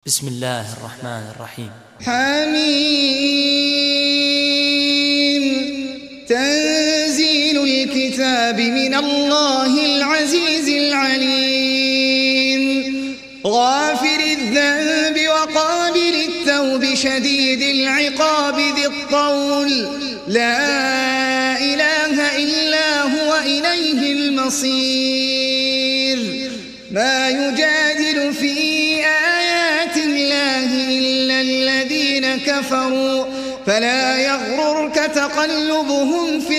بسم الله الرحمن الرحيم. حميم. تنزيل الكتاب من الله العزيز العليم، غافر الذنب وقابل التوب شديد العقاب ذي الطول، لا إله إلا هو إليه المصير. ما يجادل في آيات الله إلا الذين كفروا، فلا يغررك تقلبهم في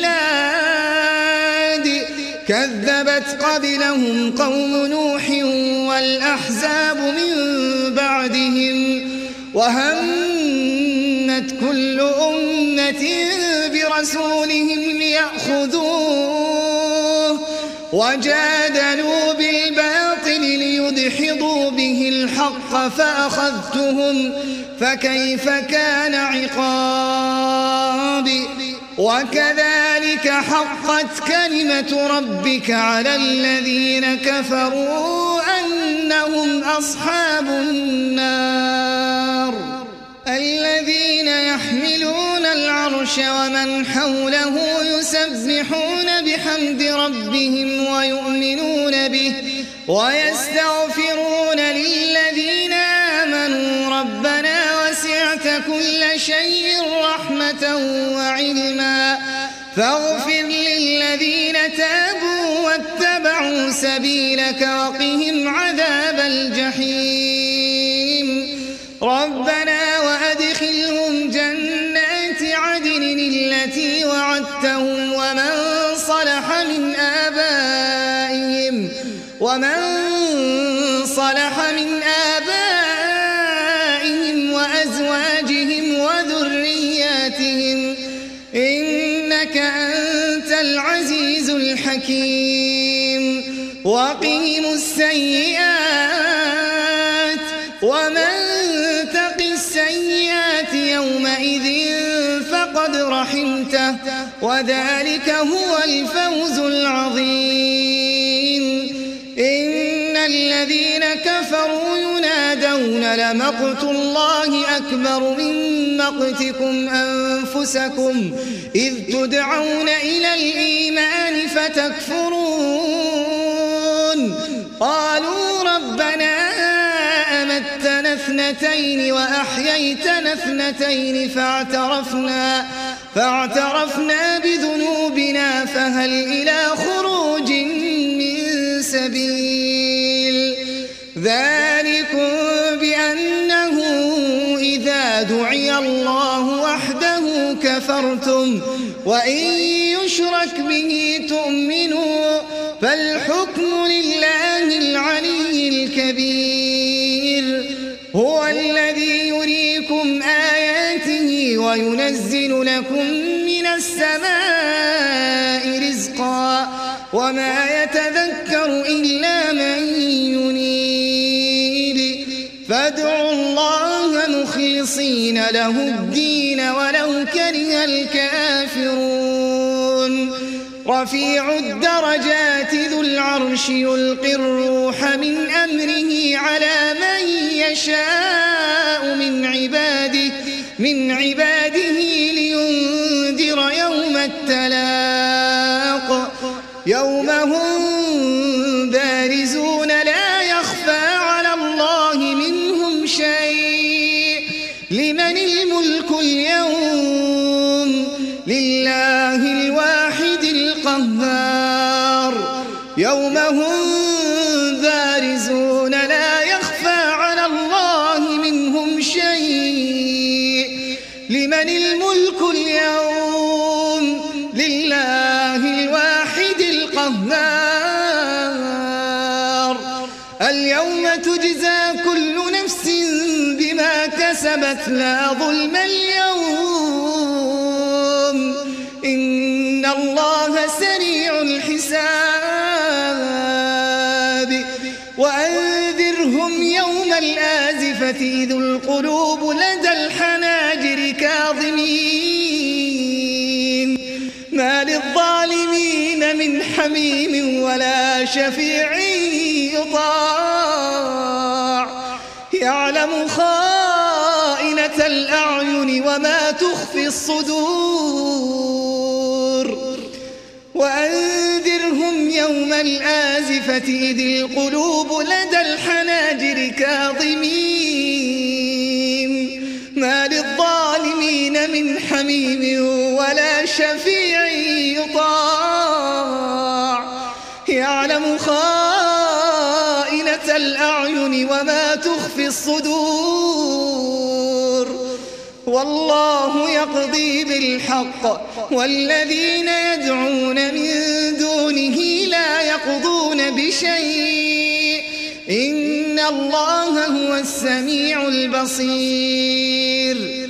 البلاد. كذبت قبلهم قوم نوح والأحزاب من بعدهم، وهمت كل أمة برسولهم ليأخذوه، وجادلوا بالباطل ليدحضوا به الحق فأخذتهم، فكيف كان عقابي. وكذلك حقت كلمة ربك على الذين كفروا أنهم أصحاب النار. الذين يحملون العرش ومن حوله يسبحون بحمد ربهم ويؤمنون به ويستغفرون للذين آمنوا ربنا وسعت كل شيء رحمة وعلما فاغفر للذين تابوا واتبعوا سبيلك وقهم عذاب الجحيم. ربنا وأدخلهم جنات عدن التي وعدتهم ومن صلح من آبائهم وأزواجهم وذرياتهم إنك أنت العزيز الحكيم. وقهم السيئات ومن تق السيئات يومئذ فقد رحمته وذلك هو الفوز العظيم. إن الذين كفروا ينادون لمقت الله أكبر من مقتكم أنفسكم إذ تدعون إلى الإيمان فتكفرون. قالوا ربنا أمتنا اثنتين وأحييتنا اثنتين فاعترفنا بذنوبنا فهل إلى خروج من سبيل. ذلكم بأنه إذا دعي الله وحده كفرتم وإن يشرك به تؤمنوا فالحكم لله العلي الكبير. هو الذي يريكم آياته وينزل لكم من السماء رزقا وما يتذكر إلا من ينيب. فادعوا الله مخلصين له الدين ولو كره الكافرون. رفيع الدرجات ذو العرش يلقي الروح من أمره على من يشاء من عباده لينذر يوم التلاق يوم هم بارزون لا يخفى على الله منهم شيء. لمن الملك اليوم؟ لله الواحد القهار. يوم هم بارزون لا يخفى على الله منهم شيء. لمن الملك اليوم؟ لله الواحد القهار. اليوم تجزى كل نفس بما كسبت لا ظلم اليوم إن الله سريع الحساب. وأنذرهم يوم الآزفة إذ القلوب لدى الحناجر كاظمين ما للظالمين من حميم ولا شفيع يطاع يعلم خائنة الأعين وما تخفي الصدور وأنذرهم يوم الآزفة إذ القلوب لدى الحناجر كاظمين ما للظالمين من حميم ولا شفيع يطاع يعلم خائنة الأعين وما تخفي الصدور والله يقضي بالحق والذين يدعون من دونه لا يقضون بشيء إن الله هو السميع البصير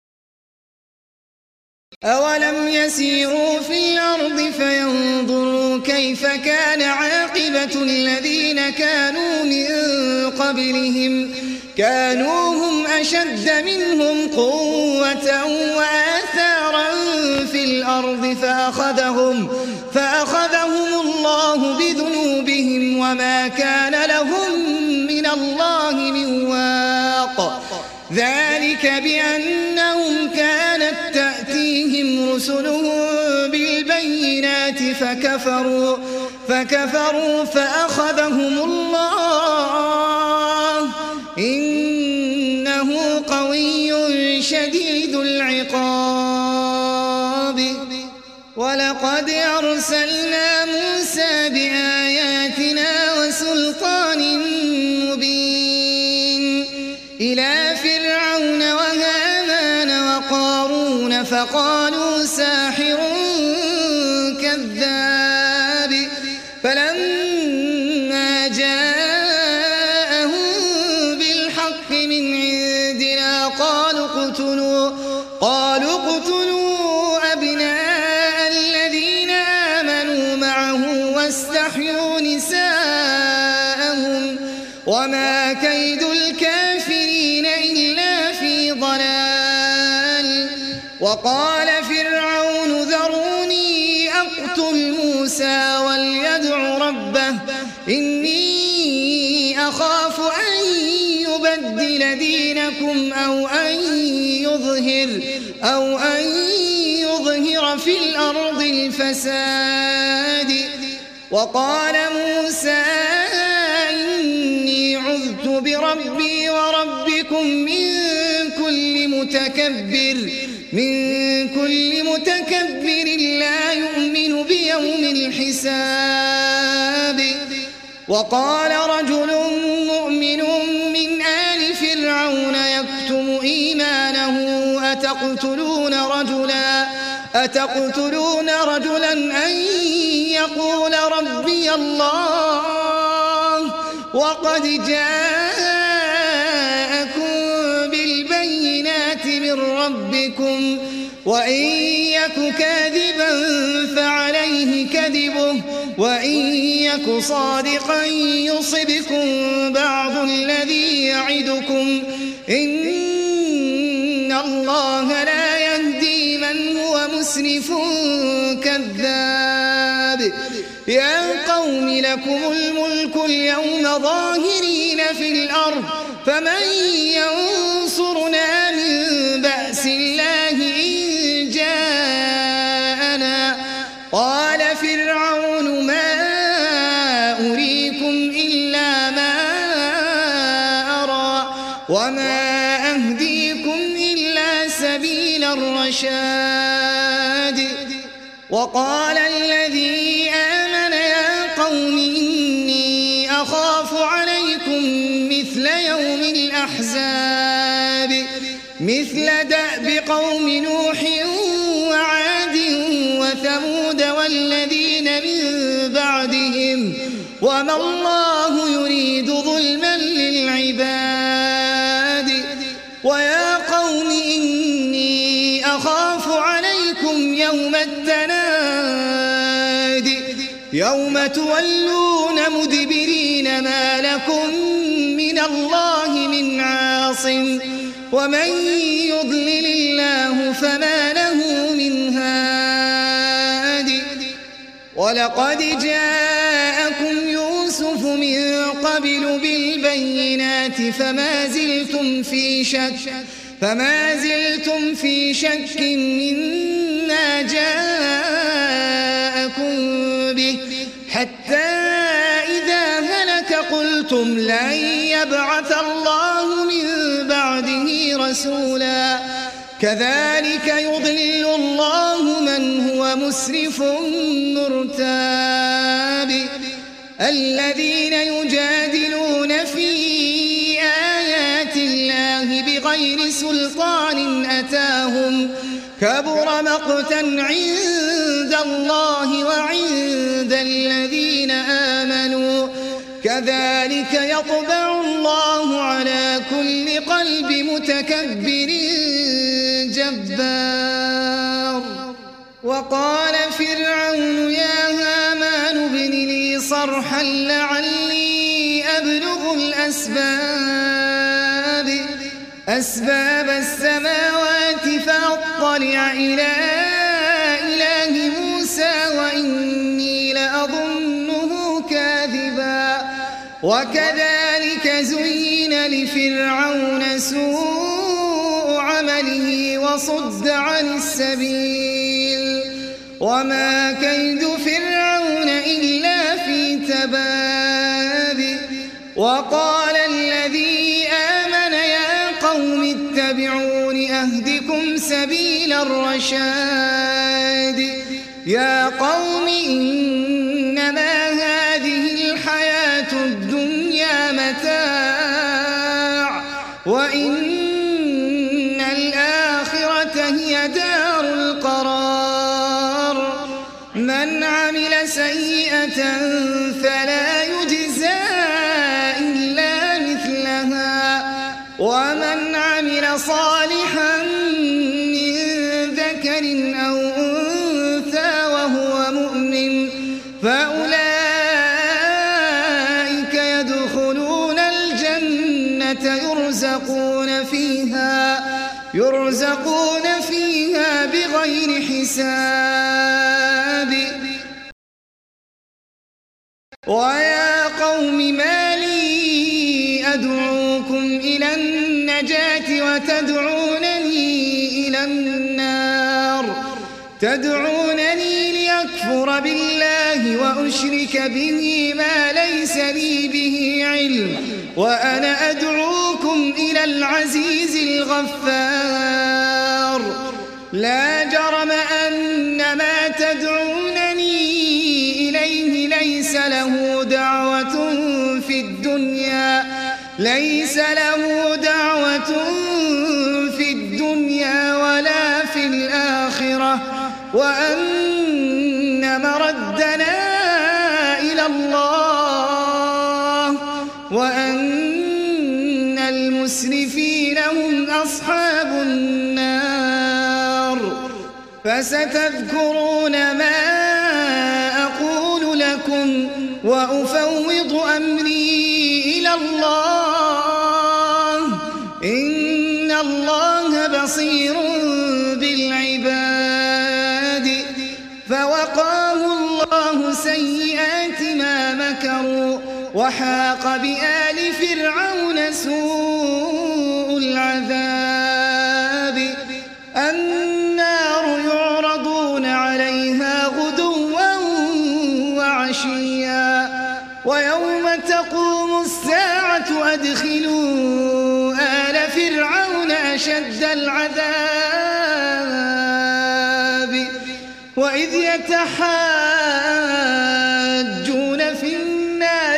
أولم يسيروا في الأرض فينظروا كيف كان عاقبة الذين كانوا من قبلهم كانوا هم أشد منهم قوة وآثارا في الأرض فأخذهم الله بذنوبهم وما كان لهم من الله من واق ذلك بأنهم كانت تأتيهم رسلهم بالبينات فكفروا فأخذهم الله إنه قوي شديد العقاب ولقد أرسلنا موسى بآياتنا وسلطان مبين إلى فرعون وهامان وقارون فقالوا ساحر كذاب فلما جاءهم بالحق من عندنا قالوا اقتلوا أبناء الذين آمنوا معه واستحيوا نساءهم وما كيد الكافرين إلا في ضلال وقال فرعون ذروني أقتل موسى وليدع ربه إني أخاف أن يبدل دينكم أو أن يظهر في الأرض الفساد وقال موسى إني عذت بربي وربكم من كل متكبر لا يؤمن بيوم الحساب وقال رجل مؤمن من آل فرعون يكتم إيمانه أتقتلون رجلا أن يقول ربي الله وقد جاءكم بالبينات من ربكم وإن يك كاذبا فعليه كذبه وإن يك صادقا يصبكم بعض الذي يعدكم إن الله لا يهدي من هو مسرف كذاب يا قوم لكم الملك اليوم ظاهرين في الأرض فمن ينصرنا من بأس الله إن جاءنا قال فرعون ما أريكم إلا ما أرى وما أهديكم إلا سبيل الرشاد وقال الذي آمن يا قوم إني أخاف عليكم مثل يوم الأحزاب مثل دأب قوم نوح وعاد وثمود والذين من بعدهم وما الله يريد ظلما للعباد ويا قوم إني أخاف عليكم يوم التناد يوم تولون مدبرين ما لكم من الله من عاصم ومن يضلل الله فما له من هاد ولقد جاءكم يوسف من قبل قبل بالبينات فما زلتم في شك مما جاءكم به حتى إذا هلك قلتم لن يبعث الله من بعده رسولا كذلك يضل الله من هو مسرف مرتاب الذين يجادلون في آيات الله بغير سلطان أتاهم كبر مقتا عند الله وعند الذين آمنوا كذلك يطبع الله على كل قلب متكبر جبار وقال فرعون يا هامان ابن لي صرحا لعلي أبلغ أسباب السماوات فأطلع إلى إله موسى وإني لأظنه كاذبا وكذلك زين لفرعون سوء عمله وصد عن السبيل وما كيد فرعون إلا في تباب وقال الذي آمن يا قوم اتبعون أهدكم سبيل الرشاد يا قوم إنما هذه الحياة الدنيا متاع وإن الآخرة هي دار القرار من عمل سيئة فلا يجزى إلا مثلها ومن عمل صالحا من ذكر أو أنثى وهو مؤمن فأولئك يدخلون الجنة يرزقون فيها بغير حساب ويا قوم ما لي أدعوكم إلى النجاة وتدعونني إلى النار تدعونني ليكفر بالله وأشرك به ما ليس لي به علم وأنا أدعوكم إلى العزيز الغفار لا جرم أن ما تدعونني إليه ليس له دعوة في الدنيا ولا في الآخرة وأن مردنا إلى الله وأن المسرفين هم أصحاب النار فستذكرون ما أقول لكم وأفوض أمري إلى الله إن الله بصير بالعباد فوقاه الله سيئات ما مكروا وحاق بآل فرعون سوء العذاب النار يعرضون عليها غدوا وعشيا ويوم تقوم الساعة أدخلوا آل فرعون أشد العذاب وإذ يتحاجون في النار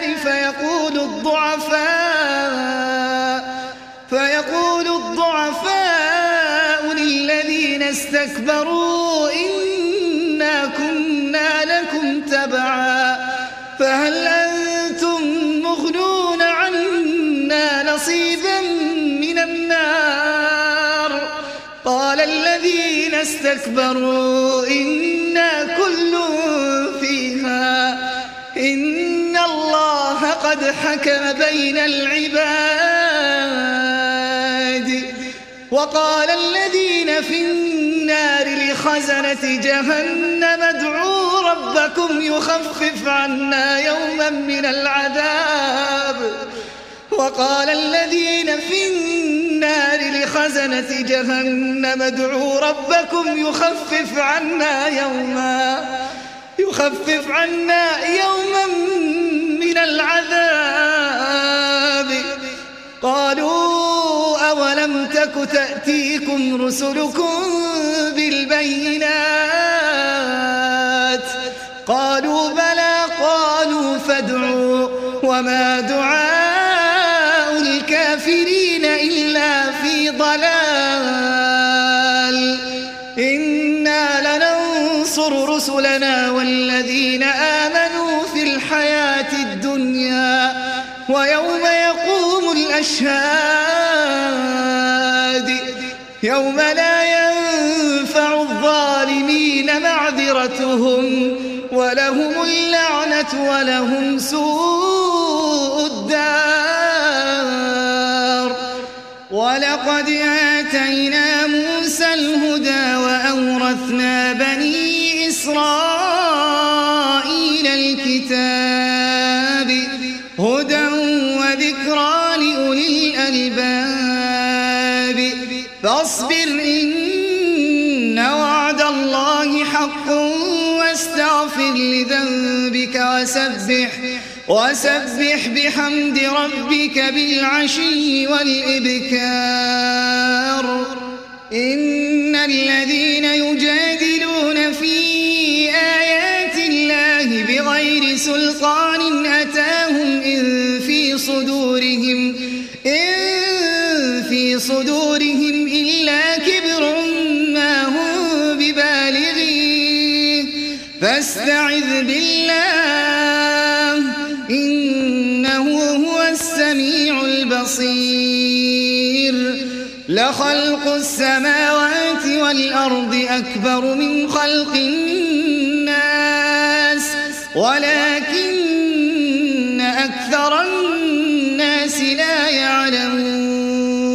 فيقول الضعفاء للذين استكبروا إنا كنا لكم تبعا فهل أنتم مغنون عنا نصيبا من النار قال الذين استكبروا إنا كل فيها إن الله قد حكم بين العباد وقال الذين في النار لخزنة جهنم ادعوا ربكم ربكم يخفف عنا يوما من العذاب. وقال الذين في النار لخزنة جهنم ادعوا ربكم يخفف عنا يوما من العذاب. قالوا أولم تك تأتيكم رسلكم بالبينات؟ قالوا بلى. قالوا فادعوا. وما دعاء الكافرين إلا في ضلال. إنا لننصر رسلنا والذين آمنوا في الحياة الدنيا ويوم يقوم الأشهاد يوم لا ينفع الظالمين معذرتهم ولهم اللعنة ولهم سوء الدار. ولقد آتينا موسى الهدى وأورثنا بني إسرائيل الكتاب هدى وذكرى لأولي الألباب. فاصبر إن وعد الله حق واستغفر لذنبك وسبح بحمد ربك بالعشي والإبكار. إن الذين يجادلون في آيات الله بغير سلطان أتاهم إن في صدورهم إلا كبر ما هم ببالغيه فاستعذ بالله إنه هو السميع البصير. لخلق السماوات والأرض أكبر من خلق الناس ولكن أكثر الناس لا يعلمون.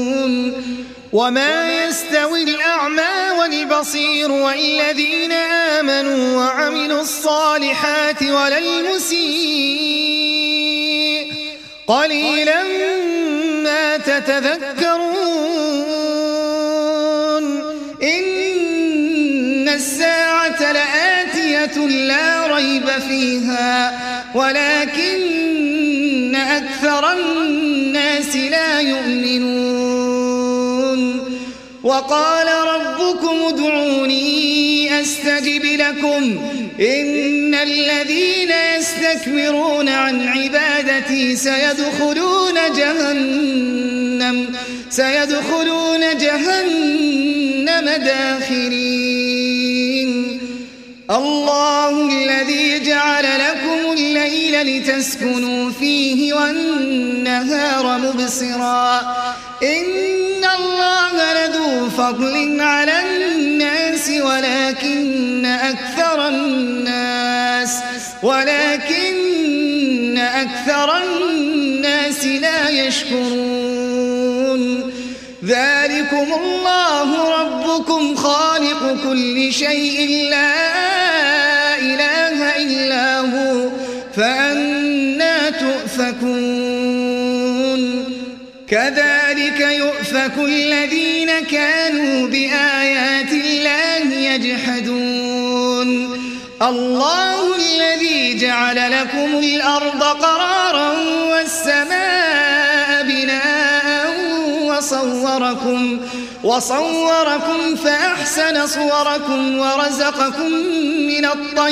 وما يستوي الأعمى والبصير والذين آمنوا وعملوا الصالحات ولا المسيء قليلا ما تتذكرون. إن الساعة لآتية لا ريب فيها ولكن أكثر الناس لا يؤمنون. وقال ربكم ادعوني أستجب لكم إن الذين يستكبرون عن عبادتي سيدخلون جهنم داخرين. الله الذي جعل لكم الليل لتسكنوا فيه والنهار مبصرا إن الله لذو فضل على الناس ولكن أكثر الناس لا يشكرون. ذلكم الله ربكم خالق كل شيء لا إله إلا هو فأنى تؤفكون. كذلك يؤفك الذين كانوا بآيات الله يجحدون. الله الذي جعل لكم الأرض قرارا والسماء بناء وصوركم فأحسن صوركم ورزقكم من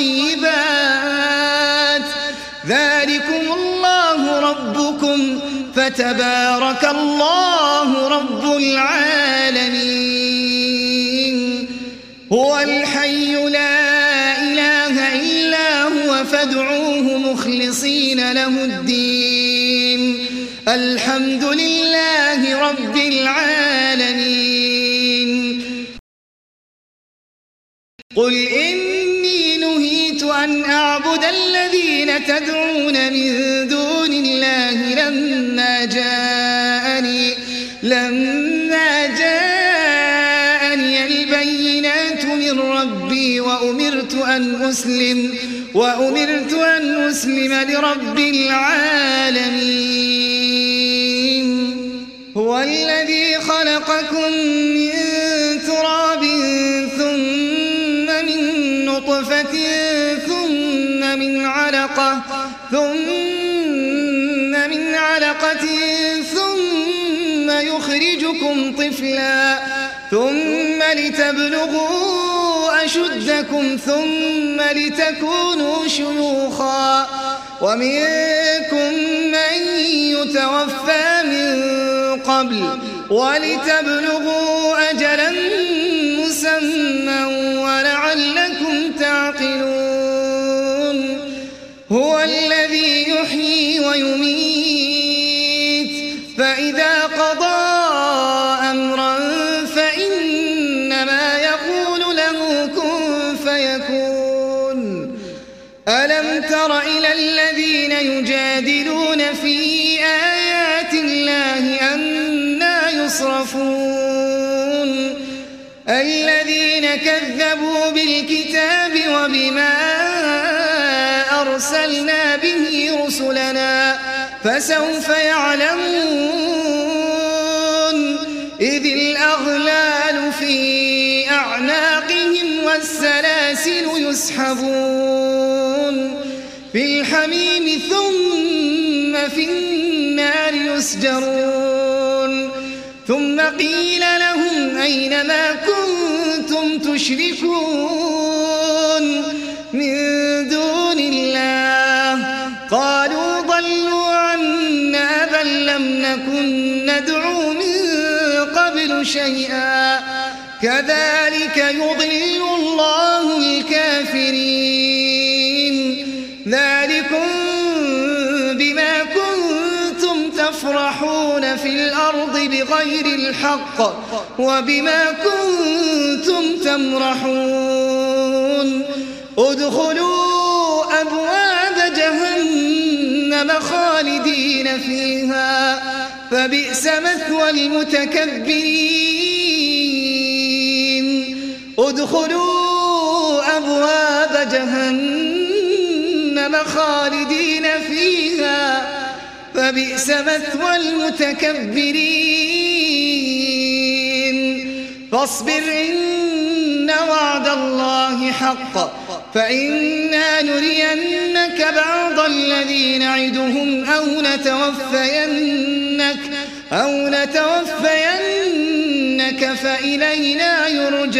الطيبات. ذلكم الله ربكم فتبارك الله رب العالمين. هو الحي لا إله إلا هو فادعوه مخلصين له الدين الحمد لله رب العالمين. قل إني نهيت أن أعبد الذين تدعون من دون الله لما جاءني البينات من ربي وأمرت أن أسلم لرب العالمين. هو الذي خلقكم من تراب ثم من نطفة ثم من علقة ثم يخرجكم طفلا ثم لتبلغوا أشدكم ثم لتكونوا شيوخا ومنكم من يتوفى من قبل ولتبلغوا أجلا مسمى ولعلكم تعقلون. هو الذي يحيي ويميت فإذا قضى أمرا فإنما يقول له كن فيكون. ألم تر إلى الذين يجادلون في آيات الله أنى يصرفون الذين كذبوا بالكتاب وبما أرسلنا به رسلنا فسوف يعلمون إذ الأغلال في أعناقهم والسلاسل يسحبون في الحميم ثم في النار يسجرون. ثم قيل لهم أين ما كنتم تشركون من دون الله قالوا ضلوا عنا بل لم نكن ندعو من قبل شيئا كذلك يضل الله الكافرين. ذلكم بما كنتم تفرحون في الأرض بغير الحق وبما كنتم تمرحون. ادخلوا أبواب جهنم خالدين فيها فبئس مثوى المتكبرين. ادخلوا أبواب جهنم خالدين فيها فبئس مثوى المتكبرين. فاصبر إن وعد الله حق فإنا نرينك بعض الذي نعدهم أو نتوفينك فإلينا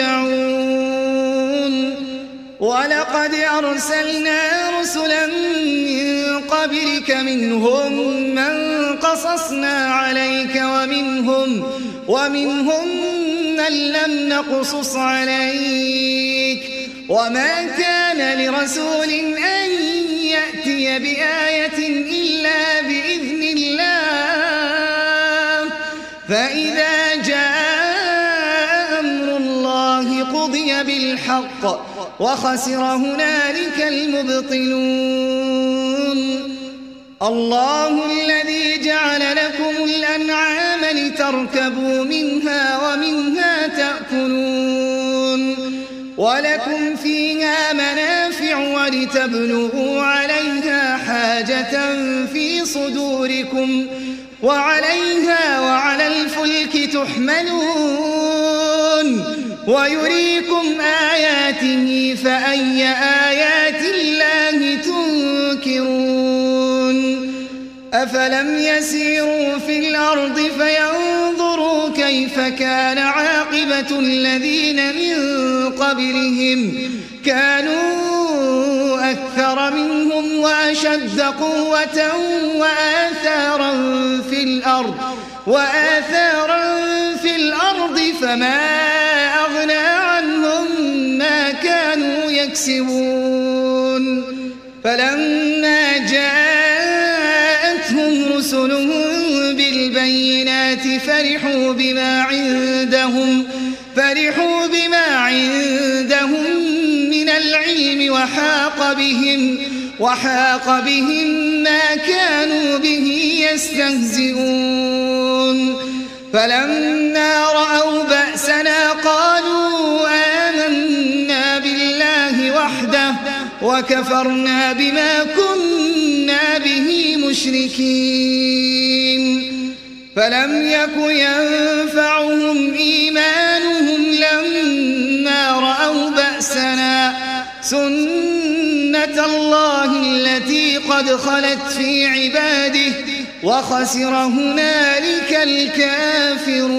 يرجعون. ولقد أرسلنا رسلا من قبلك منهم من قصصنا عليك ومنهم من لم نقصص عليك وما كان لرسول أن يأتي بآية إلا بإذن الله فإذا جاء أمر الله قضي بالحق وخسر هنالك المبطلون. الله الذي جعل لكم الأنعام لتركبوا منها ومنها تأكلون ولكم فيها منافع ولتبلغوا عليها حاجة في صدوركم وعليها وعلى الفلك تحملون ويريكم آياته فأي آيات الله تنكرون. أفلم يسيروا في الأرض فينظروا كيف كان عاقبة الذين من قبلهم كانوا أكثر منهم وأشد قوة وآثارا في الأرض فما أغنى عنهم ما كانوا يكسبون. فلما جاءتهم رسلهم بالبينات فرحوا بما عندهم من العلم وحاق بهم ما كانوا به يستهزئون. فلما رأوا بأسنا قالوا آمنا بالله وحده وكفرنا بما كنا به مشركين فلم يك ينفعهم إيمانهم لما رأوا بأسنا سنة الله التي قد خلت في عباده وخسر هنالك الكافرون.